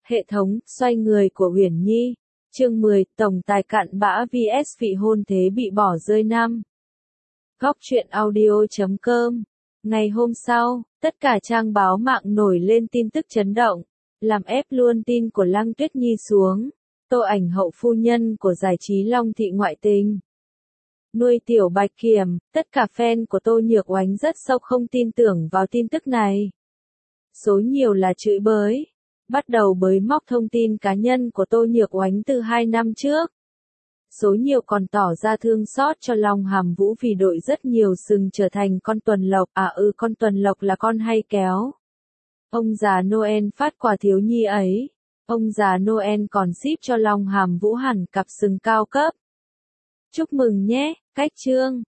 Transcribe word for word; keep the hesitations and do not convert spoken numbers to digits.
Hệ thống, xoay người của Uyển Nhi. Chương mười, tổng tài cặn bã vs vị hôn thế bị bỏ rơi năm. Góc truyện audio chấm com. Ngày hôm sau, tất cả trang báo mạng nổi lên tin tức chấn động, làm ép luôn tin của Lăng Tuyết Nhi xuống. Tô Ảnh hậu phu nhân của giải trí Long Thị ngoại tình. Nuôi tiểu bạch kiểm, tất cả fan của Tô Nhược Oánh rất sốc không tin tưởng vào tin tức này. Số nhiều là chửi bới. Bắt đầu bới móc thông tin cá nhân của Tô Nhược Oánh từ hai năm trước. Số nhiều còn tỏ ra thương xót cho Long Hàm Vũ vì đội rất nhiều sừng trở thành con tuần lộc. À ừ con tuần lộc là con hay kéo. Ông già Noel phát quà thiếu nhi ấy. Ông già Noel còn ship cho Long Hàm Vũ hẳn cặp sừng cao cấp. Chúc mừng nhé, cách chương.